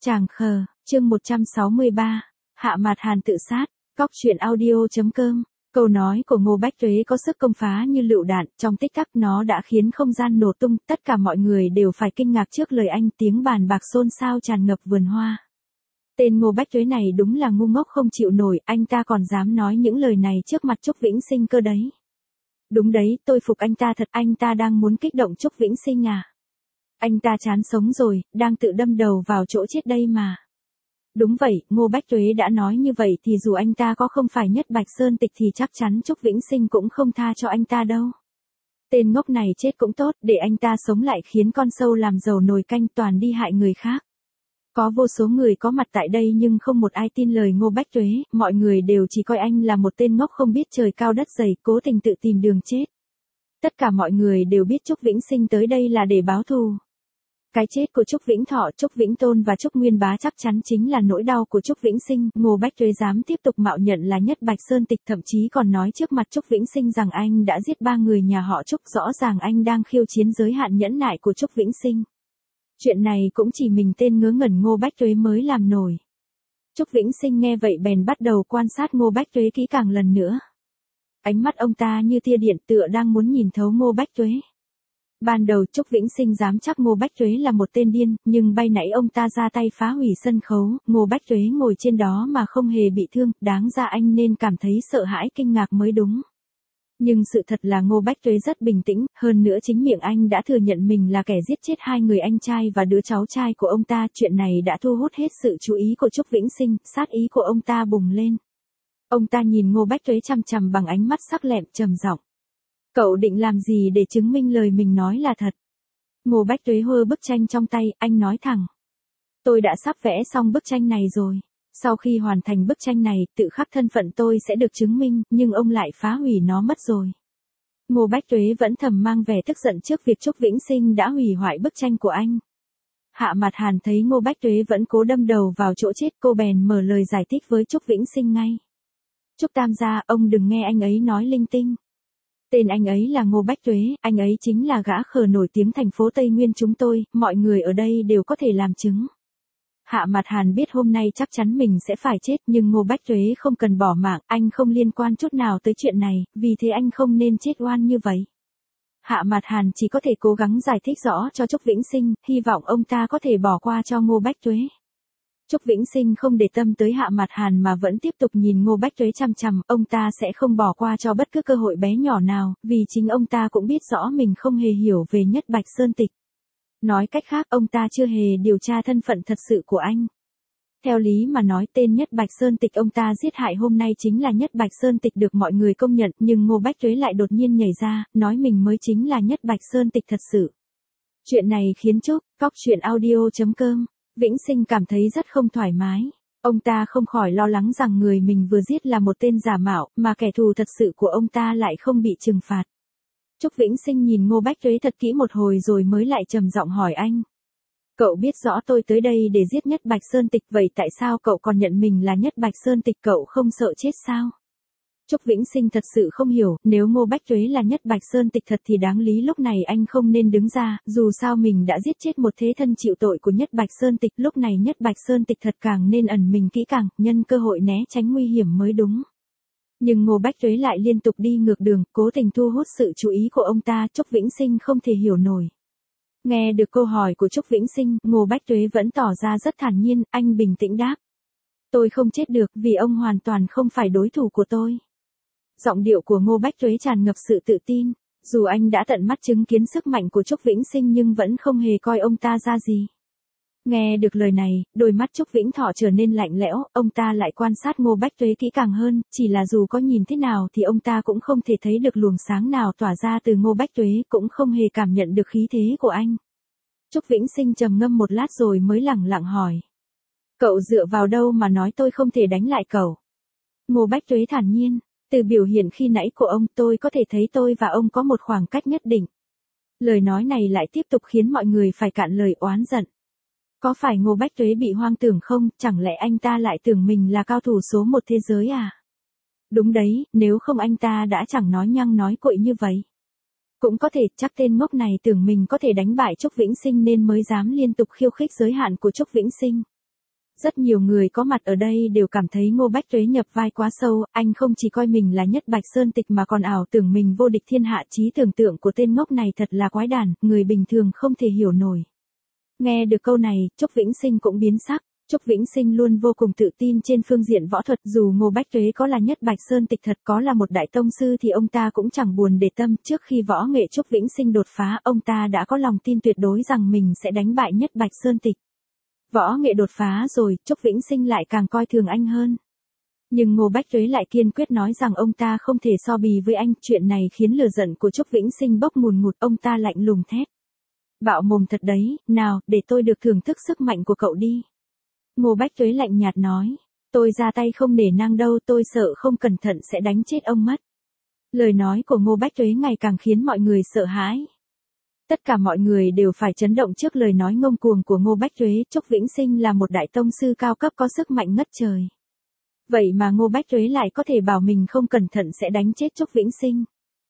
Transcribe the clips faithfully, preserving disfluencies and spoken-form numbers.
Chàng khờ, chương một trăm sáu mươi ba, Hạ Mạt Hàn tự sát, cóc truyện audio.com. Câu nói của Ngô Bách Tuế có sức công phá như lựu đạn, trong tích tắc nó đã khiến không gian nổ tung, tất cả mọi người đều phải kinh ngạc trước lời anh, tiếng bàn bạc xôn xao tràn ngập vườn hoa. Tên Ngô Bách Tuế này đúng là ngu ngốc không chịu nổi, anh ta còn dám nói những lời này trước mặt Trúc Vĩnh Sinh cơ đấy. Đúng đấy, tôi phục anh ta thật, anh ta đang muốn kích động Trúc Vĩnh Sinh à? Anh ta chán sống rồi, đang tự đâm đầu vào chỗ chết đây mà. Đúng vậy, Ngô Bách Tuế đã nói như vậy thì dù anh ta có không phải Nhất Bạch Sơn Tịch thì chắc chắn Trúc Vĩnh Sinh cũng không tha cho anh ta đâu. Tên ngốc này chết cũng tốt, để anh ta sống lại khiến con sâu làm dầu nồi canh toàn đi hại người khác. Có vô số người có mặt tại đây nhưng không một ai tin lời Ngô Bách Tuế, mọi người đều chỉ coi anh là một tên ngốc không biết trời cao đất dày, cố tình tự tìm đường chết. Tất cả mọi người đều biết Trúc Vĩnh Sinh tới đây là để báo thù. Cái chết của Trúc Vĩnh Thọ, Trúc Vĩnh Tôn và Trúc Nguyên Bá chắc chắn chính là nỗi đau của Trúc Vĩnh Sinh. Ngô Bách Tuế dám tiếp tục mạo nhận là Nhất Bạch Sơn Tịch, thậm chí còn nói trước mặt Trúc Vĩnh Sinh rằng anh đã giết ba người nhà họ Trúc, rõ ràng anh đang khiêu chiến giới hạn nhẫn nại của Trúc Vĩnh Sinh. Chuyện này cũng chỉ mình tên ngớ ngẩn Ngô Bách Tuế mới làm nổi. Trúc Vĩnh Sinh nghe vậy bèn bắt đầu quan sát Ngô Bách Tuế kỹ càng lần nữa. Ánh mắt ông ta như tia điện, tựa đang muốn nhìn thấu Ngô Bách Tuế. Ban đầu Trúc Vĩnh Sinh dám chắc Ngô Bách Tuế là một tên điên, nhưng bay nãy ông ta ra tay phá hủy sân khấu, Ngô Bách Tuế ngồi trên đó mà không hề bị thương, đáng ra anh nên cảm thấy sợ hãi kinh ngạc mới đúng. Nhưng sự thật là Ngô Bách Tuế rất bình tĩnh, hơn nữa chính miệng anh đã thừa nhận mình là kẻ giết chết hai người anh trai và đứa cháu trai của ông ta, chuyện này đã thu hút hết sự chú ý của Trúc Vĩnh Sinh, sát ý của ông ta bùng lên. Ông ta nhìn Ngô Bách Tuế chằm chằm bằng ánh mắt sắc lẹm trầm giọng. Cậu định làm gì để chứng minh lời mình nói là thật? Ngô Bách Tuế hơ bức tranh trong tay, anh nói thẳng. Tôi đã sắp vẽ xong bức tranh này rồi. Sau khi hoàn thành bức tranh này, tự khắc thân phận tôi sẽ được chứng minh, nhưng ông lại phá hủy nó mất rồi. Ngô Bách Tuế vẫn thầm mang vẻ tức giận trước việc Trúc Vĩnh Sinh đã hủy hoại bức tranh của anh. Hạ Mạt Hàn thấy Ngô Bách Tuế vẫn cố đâm đầu vào chỗ chết, cô bèn mở lời giải thích với Trúc Vĩnh Sinh ngay. Trúc Tam gia, ông đừng nghe anh ấy nói linh tinh. Tên anh ấy là Ngô Bách Tuế, anh ấy chính là gã khờ nổi tiếng thành phố Tây Nguyên chúng tôi, mọi người ở đây đều có thể làm chứng. Hạ Mạt Hàn biết hôm nay chắc chắn mình sẽ phải chết, nhưng Ngô Bách Tuế không cần bỏ mạng, anh không liên quan chút nào tới chuyện này, vì thế anh không nên chết oan như vậy. Hạ Mạt Hàn chỉ có thể cố gắng giải thích rõ cho Trúc Vĩnh Sinh, hy vọng ông ta có thể bỏ qua cho Ngô Bách Tuế. Trúc Vĩnh Sinh không để tâm tới Hạ Mạt Hàn mà vẫn tiếp tục nhìn Ngô Bách Tuế chằm chằm, ông ta sẽ không bỏ qua cho bất cứ cơ hội bé nhỏ nào, vì chính ông ta cũng biết rõ mình không hề hiểu về Nhất Bạch Sơn Tịch. Nói cách khác, ông ta chưa hề điều tra thân phận thật sự của anh. Theo lý mà nói, tên Nhất Bạch Sơn Tịch ông ta giết hại hôm nay chính là Nhất Bạch Sơn Tịch được mọi người công nhận, nhưng Ngô Bách Tuế lại đột nhiên nhảy ra, nói mình mới chính là Nhất Bạch Sơn Tịch thật sự. Chuyện này khiến Trúc, cóc truyện audio.com, Vĩnh Sinh cảm thấy rất không thoải mái. Ông ta không khỏi lo lắng rằng người mình vừa giết là một tên giả mạo, mà kẻ thù thật sự của ông ta lại không bị trừng phạt. Trúc Vĩnh Sinh nhìn Ngô Bách Tuế thật kỹ một hồi rồi mới lại trầm giọng hỏi anh. Cậu biết rõ tôi tới đây để giết Nhất Bạch Sơn Tịch, vậy tại sao cậu còn nhận mình là Nhất Bạch Sơn Tịch, cậu không sợ chết sao? Trúc Vĩnh Sinh thật sự không hiểu, nếu Ngô Bách Tuế là Nhất Bạch Sơn Tịch thật thì đáng lý lúc này anh không nên đứng ra, dù sao mình đã giết chết một thế thân chịu tội của Nhất Bạch Sơn Tịch, lúc này Nhất Bạch Sơn Tịch thật càng nên ẩn mình kỹ càng, nhân cơ hội né tránh nguy hiểm mới đúng. Nhưng Ngô Bách Tuế lại liên tục đi ngược đường, cố tình thu hút sự chú ý của ông ta, Trúc Vĩnh Sinh không thể hiểu nổi. Nghe được câu hỏi của Trúc Vĩnh Sinh, Ngô Bách Tuế vẫn tỏ ra rất thản nhiên, anh bình tĩnh đáp. Tôi không chết được, vì ông hoàn toàn không phải đối thủ của tôi. Giọng điệu của Ngô Bách Tuế tràn ngập sự tự tin, dù anh đã tận mắt chứng kiến sức mạnh của Trúc Vĩnh Sinh nhưng vẫn không hề coi ông ta ra gì. Nghe được lời này, đôi mắt Trúc Vĩnh Thọ trở nên lạnh lẽo, ông ta lại quan sát Ngô Bách Tuế kỹ càng hơn, chỉ là dù có nhìn thế nào thì ông ta cũng không thể thấy được luồng sáng nào tỏa ra từ Ngô Bách Tuế, cũng không hề cảm nhận được khí thế của anh. Trúc Vĩnh Sinh trầm ngâm một lát rồi mới lẳng lặng hỏi. Cậu dựa vào đâu mà nói tôi không thể đánh lại cậu? Ngô Bách Tuế thản nhiên, từ biểu hiện khi nãy của ông tôi có thể thấy tôi và ông có một khoảng cách nhất định. Lời nói này lại tiếp tục khiến mọi người phải cạn lời oán giận. Có phải Ngô Bách Tuế bị hoang tưởng không, chẳng lẽ anh ta lại tưởng mình là cao thủ số một thế giới à? Đúng đấy, nếu không anh ta đã chẳng nói nhăng nói cuội như vậy. Cũng có thể, chắc tên ngốc này tưởng mình có thể đánh bại Trúc Vĩnh Sinh nên mới dám liên tục khiêu khích giới hạn của Trúc Vĩnh Sinh. Rất nhiều người có mặt ở đây đều cảm thấy Ngô Bách Tuế nhập vai quá sâu, anh không chỉ coi mình là nhất Bạch Sơn Tịch mà còn ảo tưởng mình vô địch thiên hạ, trí tưởng tượng của tên ngốc này thật là quái đản, người bình thường không thể hiểu nổi. Nghe được câu này, Trúc Vĩnh Sinh cũng biến sắc. Trúc Vĩnh Sinh luôn vô cùng tự tin trên phương diện võ thuật, dù Ngô Bách Tuế có là nhất Bạch Sơn Tịch thật, có là một đại tông sư thì ông ta cũng chẳng buồn để tâm, trước khi võ nghệ Trúc Vĩnh Sinh đột phá, ông ta đã có lòng tin tuyệt đối rằng mình sẽ đánh bại nhất Bạch Sơn Tịch. Võ nghệ đột phá rồi, Trúc Vĩnh Sinh lại càng coi thường anh hơn. Nhưng Ngô Bách Tuế lại kiên quyết nói rằng ông ta không thể so bì với anh, chuyện này khiến lửa giận của Trúc Vĩnh Sinh bốc mùn ngụt, ông ta lạnh lùng thét. Bạo mồm thật đấy, nào, để tôi được thưởng thức sức mạnh của cậu đi. Ngô Bách Tuế lạnh nhạt nói, tôi ra tay không nể nang đâu, tôi sợ không cẩn thận sẽ đánh chết ông mất. Lời nói của Ngô Bách Tuế ngày càng khiến mọi người sợ hãi. Tất cả mọi người đều phải chấn động trước lời nói ngông cuồng của Ngô Bách Tuế, Trúc Vĩnh Sinh là một đại tông sư cao cấp có sức mạnh ngất trời. Vậy mà Ngô Bách Tuế lại có thể bảo mình không cẩn thận sẽ đánh chết Trúc Vĩnh Sinh.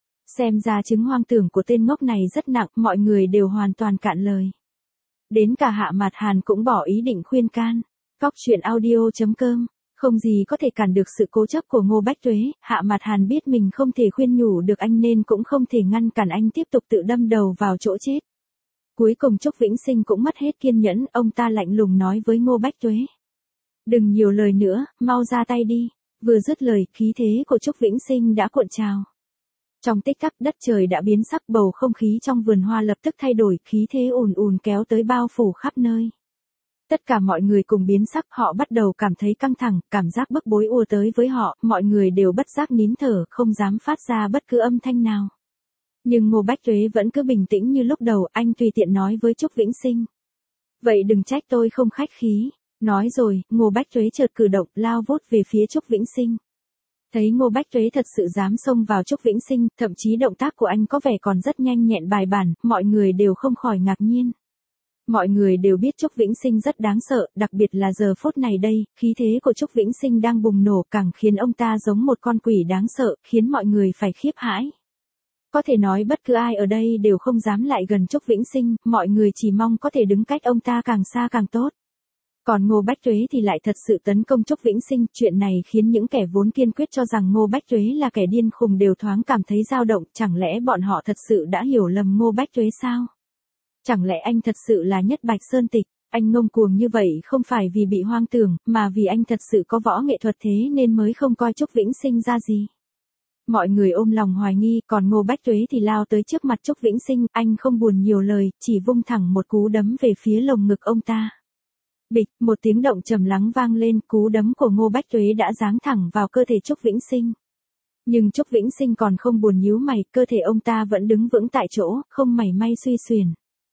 Xem ra chứng hoang tưởng của tên ngốc này rất nặng, mọi người đều hoàn toàn cạn lời. Đến cả Hạ Mạt Hàn cũng bỏ ý định khuyên can. Cóc truyện audio chấm com, không gì có thể cản được sự cố chấp của Ngô Bách Tuế, Hạ Mạt Hàn biết mình không thể khuyên nhủ được anh nên cũng không thể ngăn cản anh tiếp tục tự đâm đầu vào chỗ chết. Cuối cùng Trúc Vĩnh Sinh cũng mất hết kiên nhẫn, ông ta lạnh lùng nói với Ngô Bách Tuế. Đừng nhiều lời nữa, mau ra tay đi. Vừa dứt lời, khí thế của Trúc Vĩnh Sinh đã cuộn trào. Trong tích tắc đất trời đã biến sắc, bầu không khí trong vườn hoa lập tức thay đổi, khí thế ùn ùn kéo tới bao phủ khắp nơi. Tất cả mọi người cùng biến sắc, họ bắt đầu cảm thấy căng thẳng, cảm giác bức bối ùa tới với họ, mọi người đều bất giác nín thở, không dám phát ra bất cứ âm thanh nào. Nhưng Ngô Bách Tuế vẫn cứ bình tĩnh như lúc đầu, anh tùy tiện nói với Trúc Vĩnh Sinh. Vậy đừng trách tôi không khách khí. Nói rồi, Ngô Bách Tuế chợt cử động, lao vút về phía Trúc Vĩnh Sinh. Thấy Ngô Bách Tuế thật sự dám xông vào Trúc Vĩnh Sinh, thậm chí động tác của anh có vẻ còn rất nhanh nhẹn bài bản, mọi người đều không khỏi ngạc nhiên. Mọi người đều biết Trúc Vĩnh Sinh rất đáng sợ, đặc biệt là giờ phút này đây, khí thế của Trúc Vĩnh Sinh đang bùng nổ càng khiến ông ta giống một con quỷ đáng sợ, khiến mọi người phải khiếp hãi. Có thể nói bất cứ ai ở đây đều không dám lại gần Trúc Vĩnh Sinh, mọi người chỉ mong có thể đứng cách ông ta càng xa càng tốt. Còn Ngô Bách Tuế thì lại thật sự tấn công Trúc Vĩnh Sinh, chuyện này khiến những kẻ vốn kiên quyết cho rằng Ngô Bách Tuế là kẻ điên khùng đều thoáng cảm thấy dao động, chẳng lẽ bọn họ thật sự đã hiểu lầm Ngô Bách Tuế sao? Chẳng lẽ anh thật sự là nhất Bạch Sơn Tịch, anh ngông cuồng như vậy không phải vì bị hoang tưởng, mà vì anh thật sự có võ nghệ thuật thế nên mới không coi Trúc Vĩnh Sinh ra gì. Mọi người ôm lòng hoài nghi, còn Ngô Bách Tuế thì lao tới trước mặt Trúc Vĩnh Sinh, anh không buồn nhiều lời, chỉ vung thẳng một cú đấm về phía lồng ngực ông ta. Bịch, một tiếng động trầm lắng vang lên, cú đấm của Ngô Bách Tuế đã giáng thẳng vào cơ thể Trúc Vĩnh Sinh. Nhưng Trúc Vĩnh Sinh còn không buồn nhíu mày, cơ thể ông ta vẫn đứng vững tại chỗ, không mảy may suy xuyển.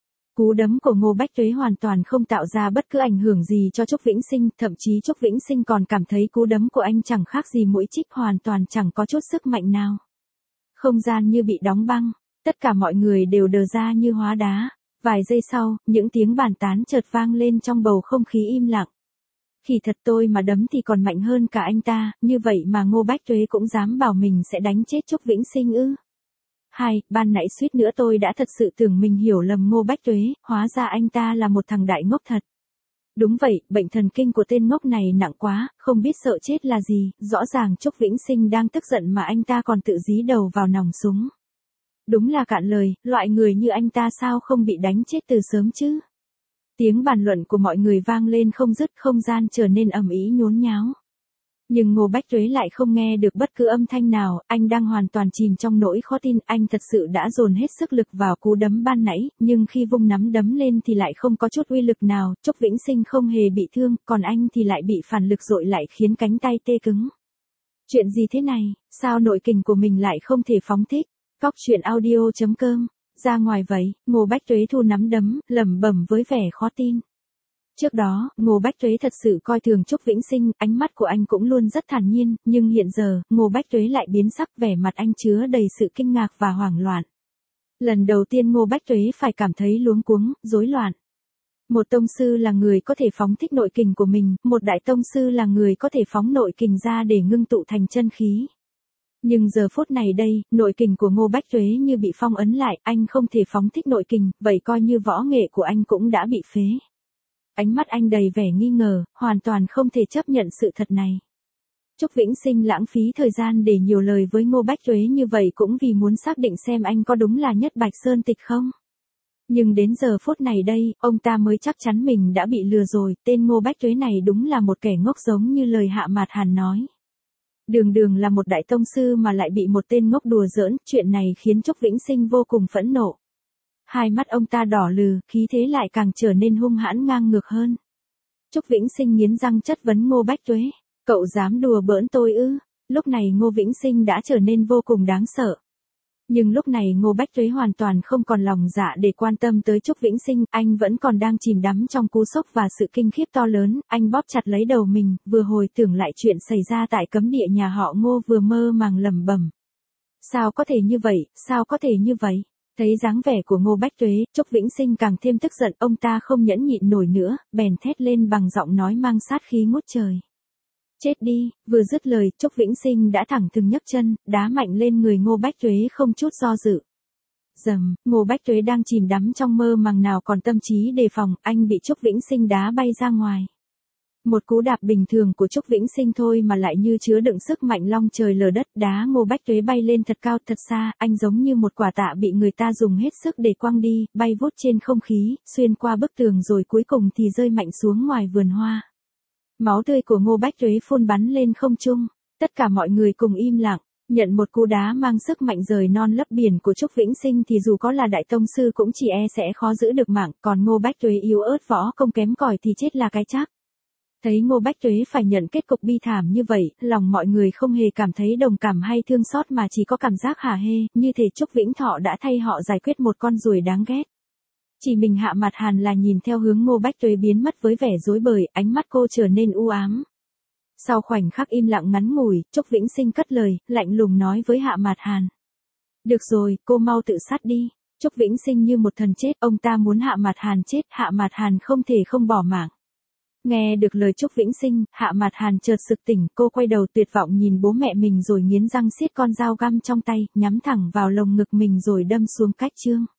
Cú đấm của Ngô Bách Tuế hoàn toàn không tạo ra bất cứ ảnh hưởng gì cho Trúc Vĩnh Sinh, thậm chí Trúc Vĩnh Sinh còn cảm thấy cú đấm của anh chẳng khác gì mũi chích, hoàn toàn chẳng có chút sức mạnh nào. Không gian như bị đóng băng, tất cả mọi người đều đờ ra như hóa đá. Vài giây sau, những tiếng bàn tán chợt vang lên trong bầu không khí im lặng. Khi thật tôi mà đấm thì còn mạnh hơn cả anh ta, như vậy mà Ngô Bách Tuế cũng dám bảo mình sẽ đánh chết Trúc Vĩnh Sinh ư? Hai, ban nãy suýt nữa tôi đã thật sự tưởng mình hiểu lầm Ngô Bách Tuế, hóa ra anh ta là một thằng đại ngốc thật. Đúng vậy, bệnh thần kinh của tên ngốc này nặng quá, không biết sợ chết là gì, rõ ràng Trúc Vĩnh Sinh đang tức giận mà anh ta còn tự dí đầu vào nòng súng. Đúng là cạn lời, loại người như anh ta sao không bị đánh chết từ sớm chứ? Tiếng bàn luận của mọi người vang lên không dứt, không gian trở nên ầm ĩ nhốn nháo. Nhưng Ngô Bách Tuế lại không nghe được bất cứ âm thanh nào, anh đang hoàn toàn chìm trong nỗi khó tin, anh thật sự đã dồn hết sức lực vào cú đấm ban nãy, nhưng khi vung nắm đấm lên thì lại không có chút uy lực nào, Trúc Vĩnh Sinh không hề bị thương, còn anh thì lại bị phản lực dội lại khiến cánh tay tê cứng. Chuyện gì thế này, sao nội kình của mình lại không thể phóng thích? Cóc truyện audio chấm com, ra ngoài vậy, Ngô Bách Tuế thu nắm đấm, lẩm bẩm với vẻ khó tin. Trước đó, Ngô Bách Tuế thật sự coi thường Trúc Vĩnh Sinh, ánh mắt của anh cũng luôn rất thản nhiên, nhưng hiện giờ, Ngô Bách Tuế lại biến sắc, vẻ mặt anh chứa đầy sự kinh ngạc và hoảng loạn. Lần đầu tiên Ngô Bách Tuế phải cảm thấy luống cuống, rối loạn. Một tông sư là người có thể phóng thích nội kình của mình, một đại tông sư là người có thể phóng nội kình ra để ngưng tụ thành chân khí. Nhưng giờ phút này đây, nội kình của Ngô Bách Tuế như bị phong ấn lại, anh không thể phóng thích nội kình, vậy coi như võ nghệ của anh cũng đã bị phế. Ánh mắt anh đầy vẻ nghi ngờ, hoàn toàn không thể chấp nhận sự thật này. Trúc Vĩnh Sinh lãng phí thời gian để nhiều lời với Ngô Bách Tuế như vậy cũng vì muốn xác định xem anh có đúng là Nhất Bạch Sơn Tịch không. Nhưng đến giờ phút này đây, ông ta mới chắc chắn mình đã bị lừa rồi, tên Ngô Bách Tuế này đúng là một kẻ ngốc giống như lời Hạ Mạt Hàn nói. Đường đường là một đại tông sư mà lại bị một tên ngốc đùa giỡn, chuyện này khiến Trúc Vĩnh Sinh vô cùng phẫn nộ. Hai mắt ông ta đỏ lừ, khí thế lại càng trở nên hung hãn ngang ngược hơn. Trúc Vĩnh Sinh nghiến răng chất vấn Ngô Bách Tuế, cậu dám đùa bỡn tôi ư? Lúc này Ngô Vĩnh Sinh đã trở nên vô cùng đáng sợ. Nhưng lúc này Ngô Bách Tuế hoàn toàn không còn lòng dạ để quan tâm tới Trúc Vĩnh Sinh, anh vẫn còn đang chìm đắm trong cú sốc và sự kinh khiếp to lớn, anh bóp chặt lấy đầu mình, vừa hồi tưởng lại chuyện xảy ra tại cấm địa nhà họ Ngô vừa mơ màng lẩm bẩm. Sao có thể như vậy, sao có thể như vậy? Thấy dáng vẻ của Ngô Bách Tuế, Trúc Vĩnh Sinh càng thêm tức giận, ông ta không nhẫn nhịn nổi nữa, bèn thét lên bằng giọng nói mang sát khí ngút trời. Chết đi, vừa dứt lời, Trúc Vĩnh Sinh đã thẳng thừng nhấc chân, đá mạnh lên người Ngô Bách Tuế không chút do dự. Dầm, Ngô Bách Tuế đang chìm đắm trong mơ màng nào còn tâm trí đề phòng, anh bị Trúc Vĩnh Sinh đá bay ra ngoài. Một cú đạp bình thường của Trúc Vĩnh Sinh thôi mà lại như chứa đựng sức mạnh long trời lở đất, đá Ngô Bách Tuế bay lên thật cao thật xa, anh giống như một quả tạ bị người ta dùng hết sức để quăng đi, bay vút trên không khí, xuyên qua bức tường rồi cuối cùng thì rơi mạnh xuống ngoài vườn hoa. Máu tươi của Ngô Bách Tuế phun bắn lên không trung, tất cả mọi người cùng im lặng, nhận một cú đá mang sức mạnh rời non lấp biển của Trúc Vĩnh Sinh thì dù có là đại tông sư cũng chỉ e sẽ khó giữ được mạng, còn Ngô Bách Tuế yếu ớt võ công kém cỏi thì chết là cái chắc. Thấy Ngô Bách Tuế phải nhận kết cục bi thảm như vậy, lòng mọi người không hề cảm thấy đồng cảm hay thương xót mà chỉ có cảm giác hả hê, như thể Trúc Vĩnh Thọ đã thay họ giải quyết một con ruồi đáng ghét. Chỉ mình Hạ Mạt Hàn là nhìn theo hướng Ngô Bách Tuế biến mất với vẻ rối bời, ánh mắt cô trở nên u ám. Sau khoảnh khắc im lặng ngắn ngủi, Trúc Vĩnh Sinh cất lời, lạnh lùng nói với Hạ Mạt Hàn. Được rồi, cô mau tự sát đi. Trúc Vĩnh Sinh như một thần chết, ông ta muốn Hạ Mạt Hàn chết, Hạ Mạt Hàn không thể không bỏ mạng. Nghe được lời Trúc Vĩnh Sinh, Hạ Mạt Hàn chợt sực tỉnh, cô quay đầu tuyệt vọng nhìn bố mẹ mình rồi nghiến răng siết con dao găm trong tay, nhắm thẳng vào lồng ngực mình rồi đâm xuống cách chương.